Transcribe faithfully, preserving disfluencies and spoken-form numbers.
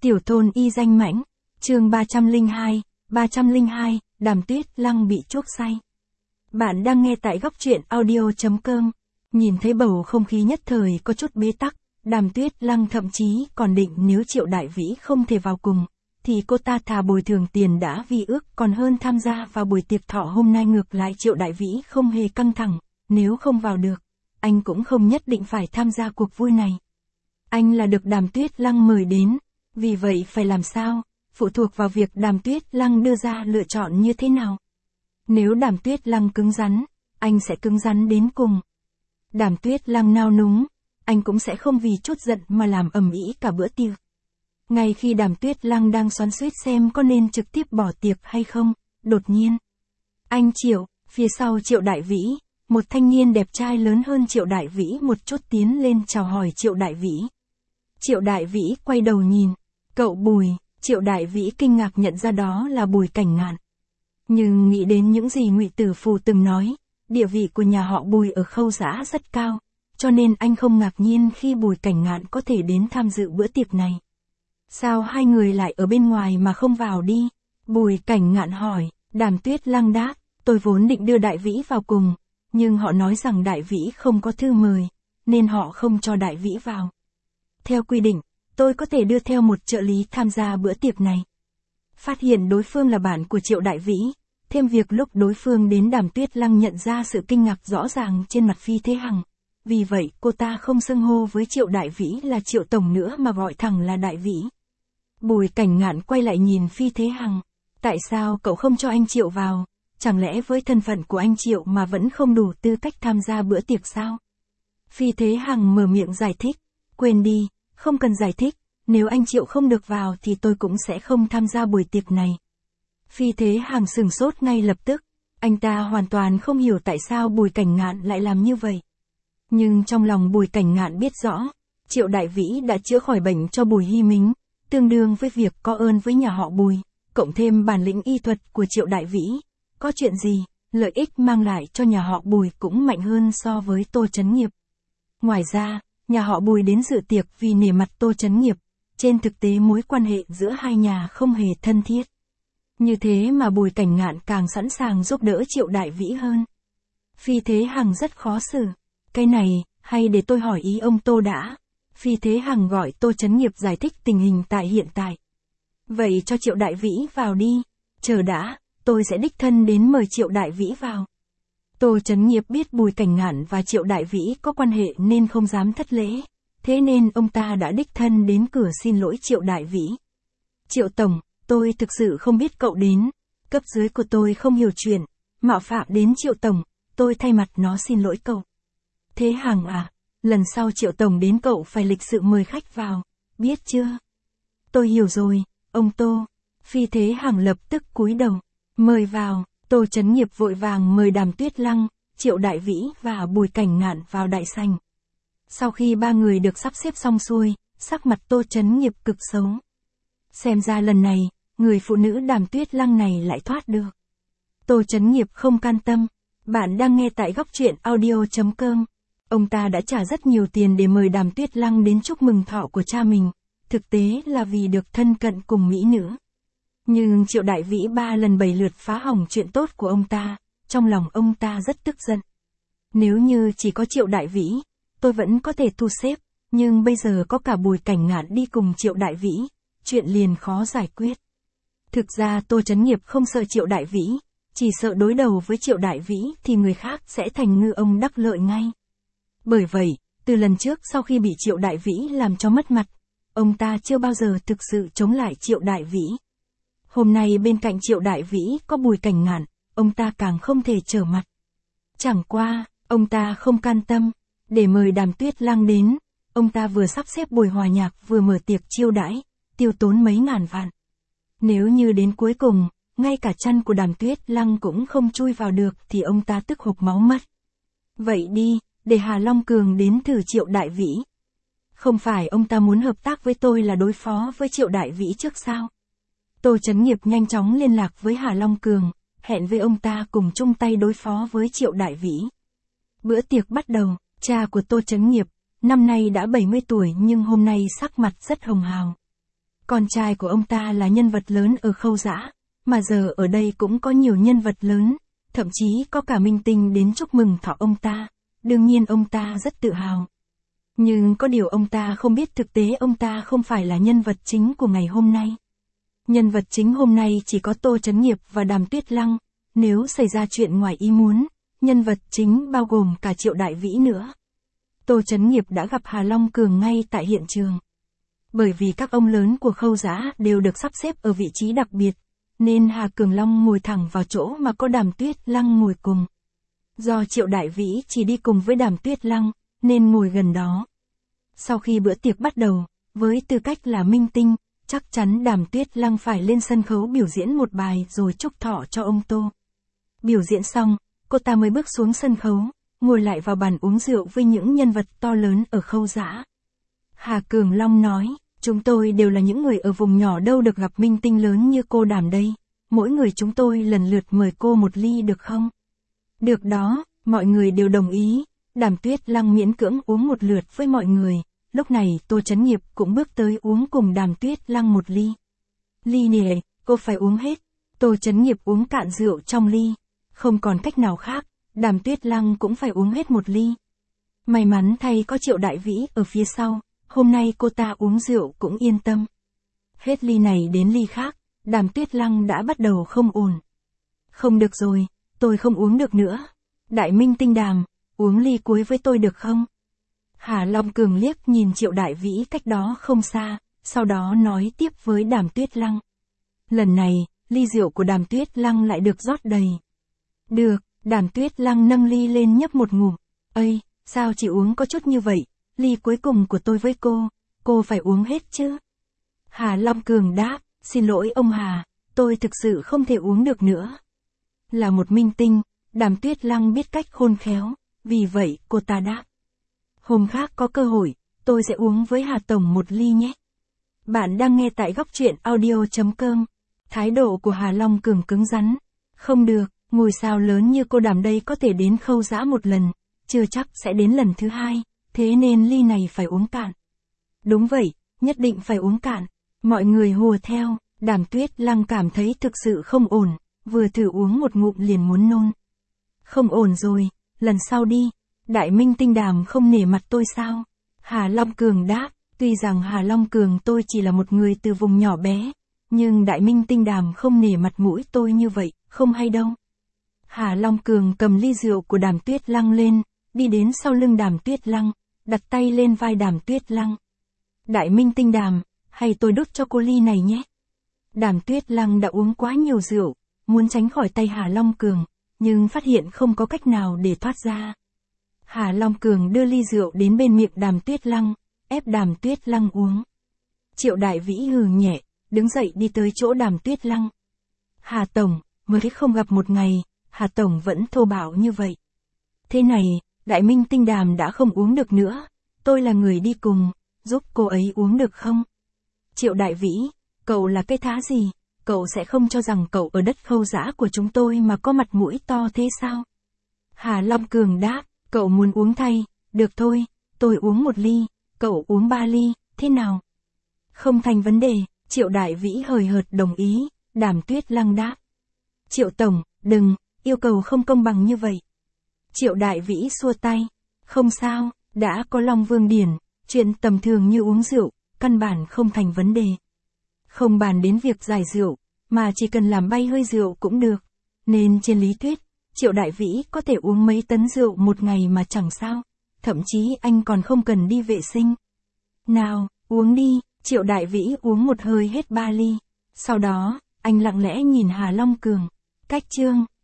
Tiểu thôn y danh mãnh, chương ba trăm lẻ hai, ba trăm lẻ hai, Đàm Tuyết Lăng bị chuốc say. Bạn đang nghe tại góc truyện audio chấm com. Nhìn thấy bầu không khí nhất thời có chút bế tắc, Đàm Tuyết Lăng thậm chí còn định nếu Triệu Đại Vĩ không thể vào cùng, thì cô ta thà bồi thường tiền đã vi ước còn hơn tham gia vào buổi tiệc thọ hôm nay. Ngược lại Triệu Đại Vĩ không hề căng thẳng, nếu không vào được, anh cũng không nhất định phải tham gia cuộc vui này. Anh là được Đàm Tuyết Lăng mời đến, vì vậy phải làm sao, phụ thuộc vào việc Đàm Tuyết Lăng đưa ra lựa chọn như thế nào. Nếu Đàm Tuyết Lăng cứng rắn, anh sẽ cứng rắn đến cùng. Đàm Tuyết Lăng nao núng, anh cũng sẽ không vì chút giận mà làm ầm ĩ cả bữa tiệc. Ngay khi Đàm Tuyết Lăng đang xoắn xuýt xem có nên trực tiếp bỏ tiệc hay không, đột nhiên, anh Triệu, phía sau Triệu Đại Vĩ, một thanh niên đẹp trai lớn hơn Triệu Đại Vĩ một chút tiến lên chào hỏi Triệu Đại Vĩ. Triệu Đại Vĩ quay đầu nhìn, cậu Bùi. Triệu Đại Vĩ kinh ngạc nhận ra đó là Bùi Cảnh Ngạn. Nhưng nghĩ đến những gì Ngụy Tử Phù từng nói, địa vị của nhà họ Bùi ở Khâu Dã rất cao, cho nên anh không ngạc nhiên khi Bùi Cảnh Ngạn có thể đến tham dự bữa tiệc này. Sao hai người lại ở bên ngoài mà không vào đi? Bùi Cảnh Ngạn hỏi. Đàm Tuyết Lăng đáp, tôi vốn định đưa Đại Vĩ vào cùng, nhưng họ nói rằng Đại Vĩ không có thư mời, nên họ không cho Đại Vĩ vào. Theo quy định, tôi có thể đưa theo một trợ lý tham gia bữa tiệc này. Phát hiện đối phương là bạn của Triệu Đại Vĩ, thêm việc lúc đối phương đến Đàm Tuyết Lăng nhận ra sự kinh ngạc rõ ràng trên mặt Phi Thế Hằng. Vì vậy cô ta không xưng hô với Triệu Đại Vĩ là Triệu Tổng nữa mà gọi thẳng là Đại Vĩ. Bùi Cảnh Ngạn quay lại nhìn Phi Thế Hằng. Tại sao cậu không cho anh Triệu vào? Chẳng lẽ với thân phận của anh Triệu mà vẫn không đủ tư cách tham gia bữa tiệc sao? Phi Thế Hằng mở miệng giải thích. Quên đi, không cần giải thích, nếu anh Triệu không được vào thì tôi cũng sẽ không tham gia buổi tiệc này. Phi Thế Hằng sửng sốt ngay lập tức, anh ta hoàn toàn không hiểu tại sao Bùi Cảnh Ngạn lại làm như vậy. Nhưng trong lòng Bùi Cảnh Ngạn biết rõ, Triệu Đại Vĩ đã chữa khỏi bệnh cho Bùi Hy Mính, tương đương với việc có ơn với nhà họ Bùi, cộng thêm bản lĩnh y thuật của Triệu Đại Vĩ. Có chuyện gì, lợi ích mang lại cho nhà họ Bùi cũng mạnh hơn so với Tô Chấn Nghiệp. Ngoài ra, nhà họ Bùi đến dự tiệc vì nể mặt Tô Chấn Nghiệp, trên thực tế mối quan hệ giữa hai nhà không hề thân thiết. Như thế mà Bùi Cảnh Ngạn càng sẵn sàng giúp đỡ Triệu Đại Vĩ hơn. Phi Thế Hằng rất khó xử. Cái này, hay để tôi hỏi ý ông Tô đã. Phi Thế Hằng gọi Tô Chấn Nghiệp giải thích tình hình tại hiện tại. Vậy cho Triệu Đại Vĩ vào đi. Chờ đã, tôi sẽ đích thân đến mời Triệu Đại Vĩ vào. Tô Chấn Nghiệp biết Bùi Cảnh Ngạn và Triệu Đại Vĩ có quan hệ nên không dám thất lễ, thế nên ông ta đã đích thân đến cửa xin lỗi Triệu Đại Vĩ. Triệu Tổng, tôi thực sự không biết cậu đến, cấp dưới của tôi không hiểu chuyện, mạo phạm đến Triệu Tổng, tôi thay mặt nó xin lỗi cậu. Thế Hằng à, lần sau Triệu Tổng đến cậu phải lịch sự mời khách vào, biết chưa? Tôi hiểu rồi, ông Tô. Phi Thế Hằng lập tức cúi đầu, mời vào. Tô Chấn Nghiệp vội vàng mời Đàm Tuyết Lăng, Triệu Đại Vĩ và Bùi Cảnh Ngạn vào đại sảnh. Sau khi ba người được sắp xếp xong xuôi, sắc mặt Tô Chấn Nghiệp cực xấu. Xem ra lần này, người phụ nữ Đàm Tuyết Lăng này lại thoát được. Tô Chấn Nghiệp không can tâm. Bạn đang nghe tại góc truyện audio chấm com. Ông ta đã trả rất nhiều tiền để mời Đàm Tuyết Lăng đến chúc mừng thọ của cha mình, thực tế là vì được thân cận cùng mỹ nữ. Nhưng Triệu Đại Vĩ ba lần bảy lượt phá hỏng chuyện tốt của ông ta, trong lòng ông ta rất tức giận. Nếu như chỉ có Triệu Đại Vĩ, tôi vẫn có thể thu xếp, nhưng bây giờ có cả Bùi Cảnh Ngạn đi cùng Triệu Đại Vĩ, chuyện liền khó giải quyết. Thực ra Tô Chấn Nghiệp không sợ Triệu Đại Vĩ, chỉ sợ đối đầu với Triệu Đại Vĩ thì người khác sẽ thành ngư ông đắc lợi ngay. Bởi vậy, từ lần trước sau khi bị Triệu Đại Vĩ làm cho mất mặt, ông ta chưa bao giờ thực sự chống lại Triệu Đại Vĩ. Hôm nay bên cạnh Triệu Đại Vĩ có Bùi Cảnh Ngạn, ông ta càng không thể trở mặt. Chẳng qua, ông ta không can tâm, để mời Đàm Tuyết Lăng đến, ông ta vừa sắp xếp buổi hòa nhạc vừa mở tiệc chiêu đãi, tiêu tốn mấy ngàn vạn. Nếu như đến cuối cùng, ngay cả chân của Đàm Tuyết Lăng cũng không chui vào được thì ông ta tức hộc máu mất. Vậy đi, để Hà Long Cường đến thử Triệu Đại Vĩ. Không phải ông ta muốn hợp tác với tôi là đối phó với Triệu Đại Vĩ trước sao? Tô Chấn Nghiệp nhanh chóng liên lạc với Hà Long Cường, hẹn với ông ta cùng chung tay đối phó với Triệu Đại Vĩ. Bữa tiệc bắt đầu, cha của Tô Chấn Nghiệp, năm nay đã bảy mươi tuổi nhưng hôm nay sắc mặt rất hồng hào. Con trai của ông ta là nhân vật lớn ở Khâu Dã, mà giờ ở đây cũng có nhiều nhân vật lớn, thậm chí có cả minh tinh đến chúc mừng thọ ông ta. Đương nhiên ông ta rất tự hào. Nhưng có điều ông ta không biết thực tế ông ta không phải là nhân vật chính của ngày hôm nay. Nhân vật chính hôm nay chỉ có Tô Chấn Nghiệp và Đàm Tuyết Lăng, nếu xảy ra chuyện ngoài ý muốn, nhân vật chính bao gồm cả Triệu Đại Vĩ nữa. Tô Chấn Nghiệp đã gặp Hà Long Cường ngay tại hiện trường. Bởi vì các ông lớn của Khâu Dã đều được sắp xếp ở vị trí đặc biệt, nên Hà Cường Long ngồi thẳng vào chỗ mà có Đàm Tuyết Lăng ngồi cùng. Do Triệu Đại Vĩ chỉ đi cùng với Đàm Tuyết Lăng, nên ngồi gần đó. Sau khi bữa tiệc bắt đầu, với tư cách là minh tinh, chắc chắn Đàm Tuyết Lăng phải lên sân khấu biểu diễn một bài rồi chúc thọ cho ông Tô. Biểu diễn xong, cô ta mới bước xuống sân khấu, ngồi lại vào bàn uống rượu với những nhân vật to lớn ở Khâu Dã. Hà Cường Long nói, chúng tôi đều là những người ở vùng nhỏ đâu được gặp minh tinh lớn như cô Đàm đây. Mỗi người chúng tôi lần lượt mời cô một ly được không? Được đó, mọi người đều đồng ý. Đàm Tuyết Lăng miễn cưỡng uống một lượt với mọi người. Lúc này Tô Chấn Nghiệp cũng bước tới uống cùng Đàm Tuyết Lăng một ly. Ly này, cô phải uống hết. Tô Chấn Nghiệp uống cạn rượu trong ly. Không còn cách nào khác, Đàm Tuyết Lăng cũng phải uống hết một ly. May mắn thay có Triệu Đại Vĩ ở phía sau, hôm nay cô ta uống rượu cũng yên tâm. Hết ly này đến ly khác, Đàm Tuyết Lăng đã bắt đầu không ổn. Không được rồi, tôi không uống được nữa. Đại minh tinh Đàm, uống ly cuối với tôi được không? Hà Long Cường liếc nhìn Triệu Đại Vĩ cách đó không xa, sau đó nói tiếp với Đàm Tuyết Lăng. Lần này, ly rượu của Đàm Tuyết Lăng lại được rót đầy. Được, Đàm Tuyết Lăng nâng ly lên nhấp một ngụm. Ây, sao chỉ uống có chút như vậy? Ly cuối cùng của tôi với cô, cô phải uống hết chứ? Hà Long Cường đáp, xin lỗi ông Hà, tôi thực sự không thể uống được nữa. Là một minh tinh, Đàm Tuyết Lăng biết cách khôn khéo, vì vậy cô ta đáp. Hôm khác có cơ hội, tôi sẽ uống với Hà Tổng một ly nhé. Bạn đang nghe tại góc truyện audio.com. Thái độ của Hà Long Cường cứng rắn. Không được, ngôi sao lớn như cô Đàm đây có thể đến Khâu Dã một lần, chưa chắc sẽ đến lần thứ hai, thế nên ly này phải uống cạn. Đúng vậy, nhất định phải uống cạn. Mọi người hùa theo, Đàm Tuyết Lăng cảm thấy thực sự không ổn, vừa thử uống một ngụm liền muốn nôn. Không ổn rồi, lần sau đi. Đại minh tinh Đàm không nể mặt tôi sao? Hà Long Cường đáp, tuy rằng Hà Long Cường tôi chỉ là một người từ vùng nhỏ bé, nhưng đại minh tinh Đàm không nể mặt mũi tôi như vậy, không hay đâu. Hà Long Cường cầm ly rượu của Đàm Tuyết Lăng lên, đi đến sau lưng Đàm Tuyết Lăng, đặt tay lên vai Đàm Tuyết Lăng. Đại minh tinh Đàm, hay tôi đút cho cô ly này nhé. Đàm Tuyết Lăng đã uống quá nhiều rượu, muốn tránh khỏi tay Hà Long Cường, nhưng phát hiện không có cách nào để thoát ra. Hà Long Cường đưa ly rượu đến bên miệng Đàm Tuyết Lăng, ép Đàm Tuyết Lăng uống. Triệu Đại Vĩ hừ nhẹ, đứng dậy đi tới chỗ Đàm Tuyết Lăng. Hà Tổng, mới không gặp một ngày, Hà Tổng vẫn thô bạo như vậy. Thế này, đại minh tinh Đàm đã không uống được nữa, tôi là người đi cùng, giúp cô ấy uống được không? Triệu Đại Vĩ, cậu là cái thá gì? Cậu sẽ không cho rằng cậu ở đất Khâu Dã của chúng tôi mà có mặt mũi to thế sao? Hà Long Cường đáp, cậu muốn uống thay, được thôi, tôi uống một ly, cậu uống ba ly, thế nào? Không thành vấn đề, Triệu Đại Vĩ hời hợt đồng ý, Đàm Tuyết Lăng đáp. Triệu Tổng, đừng, yêu cầu không công bằng như vậy. Triệu Đại Vĩ xua tay, không sao, đã có Long Vương Điển, chuyện tầm thường như uống rượu, căn bản không thành vấn đề. Không bàn đến việc giải rượu, mà chỉ cần làm bay hơi rượu cũng được. Nên trên lý thuyết, Triệu Đại Vĩ có thể uống mấy tấn rượu một ngày mà chẳng sao. Thậm chí anh còn không cần đi vệ sinh. Nào, uống đi, Triệu Đại Vĩ uống một hơi hết ba ly. Sau đó, anh lặng lẽ nhìn Hà Long Cường. Cách chương